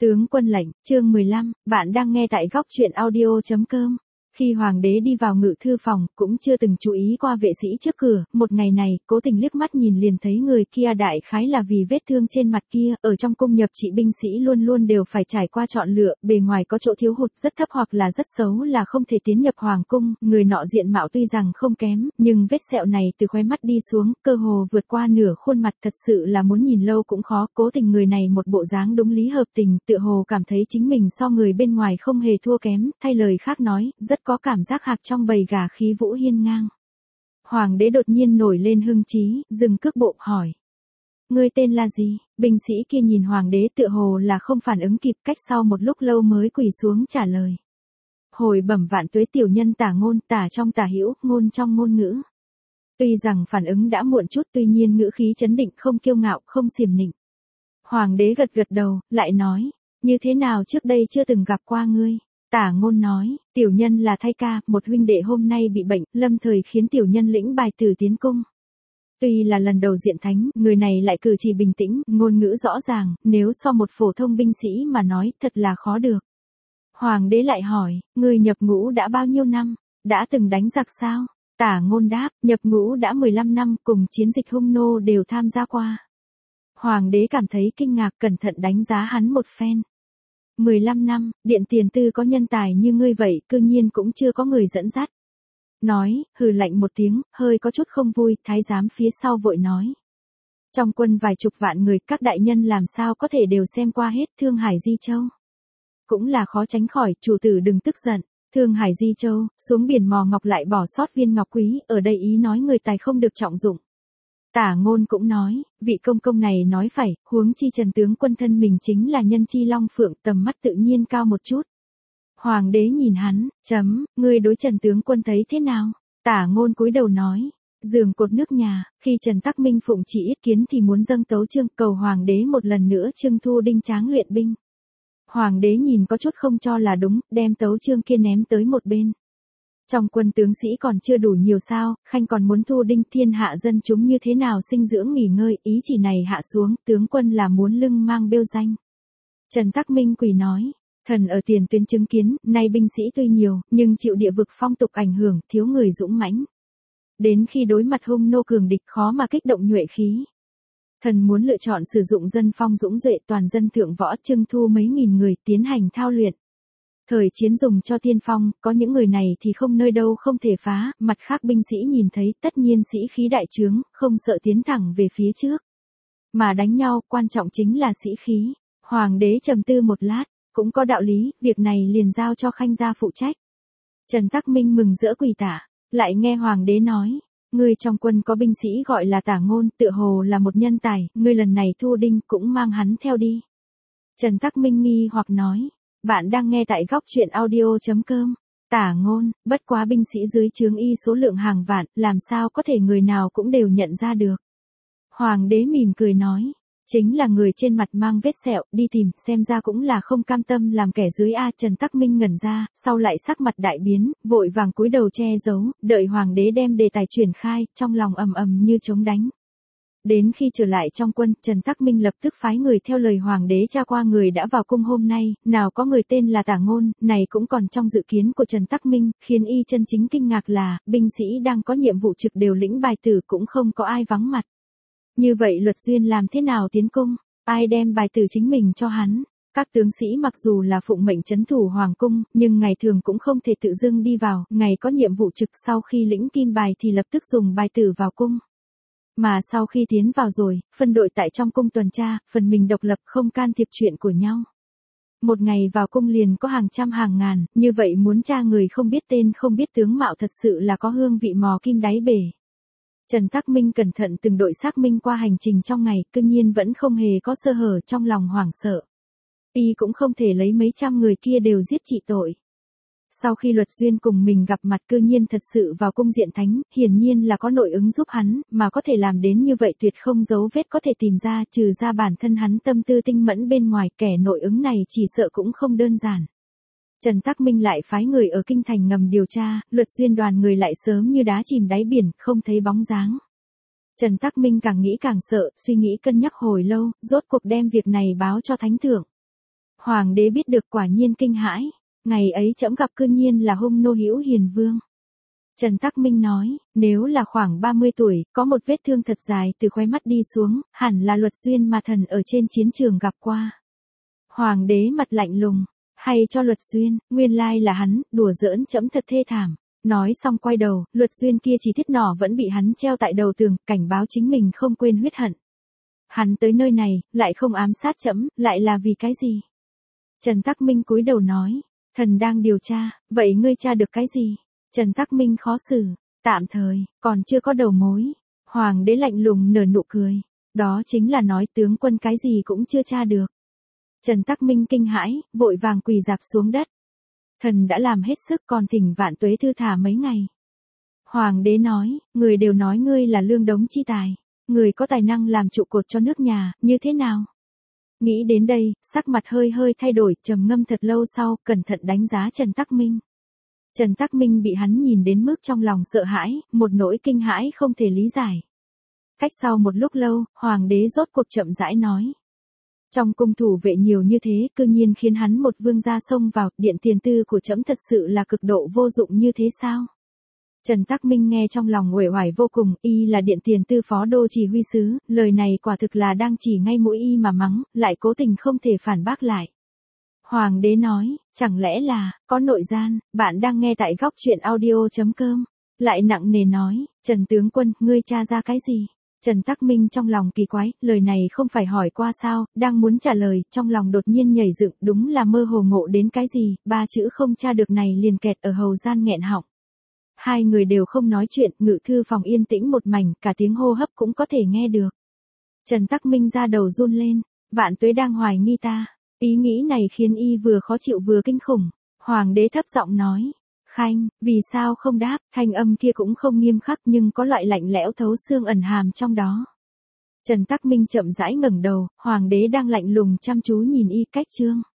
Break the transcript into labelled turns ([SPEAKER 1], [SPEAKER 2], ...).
[SPEAKER 1] Tướng quân lệnh, chương 15, bạn đang nghe tại góc truyện audio.com. Khi hoàng đế đi vào ngự thư phòng, cũng chưa từng chú ý qua vệ sĩ trước cửa, một ngày này, cố tình liếc mắt nhìn liền thấy người kia đại khái là vì vết thương trên mặt kia, ở trong cung nhập trị binh sĩ luôn luôn đều phải trải qua chọn lựa, bề ngoài có chỗ thiếu hụt rất thấp hoặc là rất xấu là không thể tiến nhập hoàng cung, người nọ diện mạo tuy rằng không kém, nhưng vết sẹo này từ khóe mắt đi xuống, cơ hồ vượt qua nửa khuôn mặt thật sự là muốn nhìn lâu cũng khó, cố tình người này một bộ dáng đúng lý hợp tình, tựa hồ cảm thấy chính mình so người bên ngoài không hề thua kém, thay lời khác nói, rất có cảm giác hạc trong bầy gà khí vũ hiên ngang. Hoàng đế đột nhiên nổi lên hưng trí, dừng cước bộ hỏi. Ngươi tên là gì? Binh sĩ kia nhìn hoàng đế tựa hồ là không phản ứng kịp, cách sau một lúc lâu mới quỳ xuống trả lời. Hồi bẩm vạn tuế tiểu nhân Tả Ngôn, tả trong tả hữu, ngôn trong ngôn ngữ. Tuy rằng phản ứng đã muộn chút, tuy nhiên ngữ khí chấn định, không kiêu ngạo, không xiểm nịnh. Hoàng đế gật gật đầu, lại nói, như thế nào trước đây chưa từng gặp qua ngươi? Tả Ngôn nói, tiểu nhân là Thay Ca, một huynh đệ hôm nay bị bệnh, lâm thời khiến tiểu nhân lĩnh bài tử tiến cung. Tuy là lần đầu diện thánh, người này lại cử chỉ bình tĩnh, ngôn ngữ rõ ràng, nếu so một phổ thông binh sĩ mà nói, thật là khó được. Hoàng đế lại hỏi, người nhập ngũ đã bao nhiêu năm, đã từng đánh giặc sao? Tả Ngôn đáp, nhập ngũ đã 15 năm, cùng chiến dịch Hung Nô đều tham gia qua. Hoàng đế cảm thấy kinh ngạc, cẩn thận đánh giá hắn một phen. 15 năm, điện tiền tư có nhân tài như ngươi vậy, cư nhiên cũng chưa có người dẫn dắt. Nói, hừ lạnh một tiếng, hơi có chút không vui, thái giám phía sau vội nói. Trong quân vài chục vạn người, các đại nhân làm sao có thể đều xem qua hết Thương Hải Di Châu. Cũng là khó tránh khỏi, chủ tử đừng tức giận. Thương Hải Di Châu, xuống biển mò ngọc lại bỏ sót viên ngọc quý, ở đây ý nói người tài không được trọng dụng. Tả Ngôn cũng nói, vị công công này nói phải, huống chi Trần tướng quân thân mình chính là nhân chi long phượng, tầm mắt tự nhiên cao một chút. Hoàng đế nhìn hắn, ngươi đối Trần tướng quân thấy thế nào? Tả Ngôn cúi đầu nói, giường cột nước nhà, khi Trần Tắc Minh phụng chỉ yết kiến thì muốn dâng tấu chương, cầu hoàng đế một lần nữa trưng thu đinh tráng luyện binh. Hoàng đế nhìn có chút không cho là đúng, đem tấu chương kia ném tới một bên. Trong quân tướng sĩ còn chưa đủ nhiều sao, khanh còn muốn thu đinh, thiên hạ dân chúng như thế nào sinh dưỡng nghỉ ngơi, ý chỉ này hạ xuống, tướng quân là muốn lưng mang bêu danh. Trần Tắc Minh quỳ nói, thần ở tiền tuyến chứng kiến, nay binh sĩ tuy nhiều, nhưng chịu địa vực phong tục ảnh hưởng, thiếu người dũng mãnh. Đến khi đối mặt Hung Nô cường địch khó mà kích động nhuệ khí. Thần muốn lựa chọn sử dụng dân phong dũng duệ, toàn dân thượng võ, trưng thu mấy nghìn người tiến hành thao luyện. Thời chiến dùng cho tiên phong, có những người này thì không nơi đâu không thể phá, mặt khác binh sĩ nhìn thấy tất nhiên sĩ khí đại trướng, không sợ tiến thẳng về phía trước. Mà đánh nhau, quan trọng chính là sĩ khí. Hoàng đế trầm tư một lát, cũng có đạo lý, việc này liền giao cho khanh gia phụ trách. Trần Tắc Minh mừng rỡ quỳ tạ, lại nghe hoàng đế nói, ngươi trong quân có binh sĩ gọi là Tả Ngôn, tựa hồ là một nhân tài, ngươi lần này thu đinh cũng mang hắn theo đi. Trần Tắc Minh nghi hoặc nói, bạn đang nghe tại góc truyện audio.com. Tả Ngôn, bất quá binh sĩ dưới trướng y số lượng hàng vạn, làm sao có thể người nào cũng đều nhận ra được. Hoàng đế mỉm cười nói, chính là người trên mặt mang vết sẹo, đi tìm, xem ra cũng là không cam tâm làm kẻ dưới a. Trần Tắc Minh ngẩn ra, sau lại sắc mặt đại biến, vội vàng cúi đầu che giấu, đợi hoàng đế đem đề tài triển khai, trong lòng ầm ầm như trống đánh. Đến khi trở lại trong quân, Trần Tắc Minh lập tức phái người theo lời hoàng đế tra qua người đã vào cung hôm nay, nào có người tên là Tả Ngôn, này cũng còn trong dự kiến của Trần Tắc Minh, khiến y chân chính kinh ngạc là, binh sĩ đang có nhiệm vụ trực đều lĩnh bài tử cũng không có ai vắng mặt. Như vậy Luật Duyên làm thế nào tiến cung, ai đem bài tử chính mình cho hắn? Các tướng sĩ mặc dù là phụng mệnh trấn thủ hoàng cung, nhưng ngày thường cũng không thể tự dưng đi vào, ngày có nhiệm vụ trực sau khi lĩnh kim bài thì lập tức dùng bài tử vào cung. Mà sau khi tiến vào rồi, phân đội tại trong cung tuần tra, phần mình độc lập không can thiệp chuyện của nhau. Một ngày vào cung liền có hàng trăm hàng ngàn, như vậy muốn tra người không biết tên không biết tướng mạo thật sự là có hương vị mò kim đáy bể. Trần Tắc Minh cẩn thận từng đội xác minh qua hành trình trong ngày, cương nhiên vẫn không hề có sơ hở, trong lòng hoảng sợ. Y cũng không thể lấy mấy trăm người kia đều giết trị tội. Sau khi Luật Duyên cùng mình gặp mặt cư nhiên thật sự vào cung diện thánh, hiển nhiên là có nội ứng giúp hắn, mà có thể làm đến như vậy tuyệt không dấu vết có thể tìm ra, trừ ra bản thân hắn tâm tư tinh mẫn bên ngoài, kẻ nội ứng này chỉ sợ cũng không đơn giản. Trần Tắc Minh lại phái người ở kinh thành ngầm điều tra, Luật Duyên đoàn người lại sớm như đá chìm đáy biển, không thấy bóng dáng. Trần Tắc Minh càng nghĩ càng sợ, suy nghĩ cân nhắc hồi lâu, rốt cuộc đem việc này báo cho thánh thượng. Hoàng đế biết được quả nhiên kinh hãi, ngày ấy trẫm gặp cư nhiên là Hung Nô Hữu Hiền Vương. Trần Tắc Minh nói, nếu là khoảng 30 tuổi, có một vết thương thật dài từ khóe mắt đi xuống, hẳn là Luật Duyên mà thần ở trên chiến trường gặp qua. Hoàng đế mặt lạnh lùng, hay cho Luật Duyên, nguyên lai là hắn, đùa giỡn trẫm thật thê thảm. Nói xong quay đầu, Luật Duyên kia chỉ thiết nỏ vẫn bị hắn treo tại đầu tường, cảnh báo chính mình không quên huyết hận. Hắn tới nơi này, lại không ám sát trẫm, lại là vì cái gì? Trần Tắc Minh cúi đầu nói, thần đang điều tra, vậy ngươi tra được cái gì? Trần Tắc Minh khó xử, tạm thời, còn chưa có đầu mối. Hoàng đế lạnh lùng nở nụ cười, đó chính là nói tướng quân cái gì cũng chưa tra được. Trần Tắc Minh kinh hãi, vội vàng quỳ dạp xuống đất. Thần đã làm hết sức còn thỉnh vạn tuế thư thả mấy ngày. Hoàng đế nói, người đều nói ngươi là lương đống chi tài. Người có tài năng làm trụ cột cho nước nhà, như thế nào? Nghĩ đến đây, sắc mặt hơi hơi thay đổi, trầm ngâm thật lâu sau, cẩn thận đánh giá Trần Tắc Minh. Trần Tắc Minh bị hắn nhìn đến mức trong lòng sợ hãi, một nỗi kinh hãi không thể lý giải. Cách sau một lúc lâu, Hoàng đế rốt cuộc chậm rãi nói. Trong cung thủ vệ nhiều như thế, cư nhiên khiến hắn một vương gia xông vào, điện tiền tư của trẫm thật sự là cực độ vô dụng như thế sao? Trần Tắc Minh nghe trong lòng uể oải vô cùng, y là điện tiền tư phó đô chỉ huy sứ, lời này quả thực là đang chỉ ngay mũi y mà mắng, lại cố tình không thể phản bác lại. Hoàng đế nói, chẳng lẽ là, có nội gian, bạn đang nghe tại góc truyện audio.com. Lại nặng nề nói, Trần tướng quân, ngươi tra ra cái gì? Trần Tắc Minh trong lòng kỳ quái, lời này không phải hỏi qua sao, đang muốn trả lời, trong lòng đột nhiên nhảy dựng, đúng là mơ hồ ngộ đến cái gì, ba chữ không tra được này liền kẹt ở hầu gian nghẹn họng. Hai người đều không nói chuyện, ngự thư phòng yên tĩnh một mảnh, cả tiếng hô hấp cũng có thể nghe được. Trần Tắc Minh ra đầu run lên, vạn tuế đang hoài nghi ta. Ý nghĩ này khiến y vừa khó chịu vừa kinh khủng. Hoàng đế thấp giọng nói, Khanh, vì sao không đáp, thanh âm kia cũng không nghiêm khắc nhưng có loại lạnh lẽo thấu xương ẩn hàm trong đó. Trần Tắc Minh chậm rãi ngẩng đầu, Hoàng đế đang lạnh lùng chăm chú nhìn y cách chương.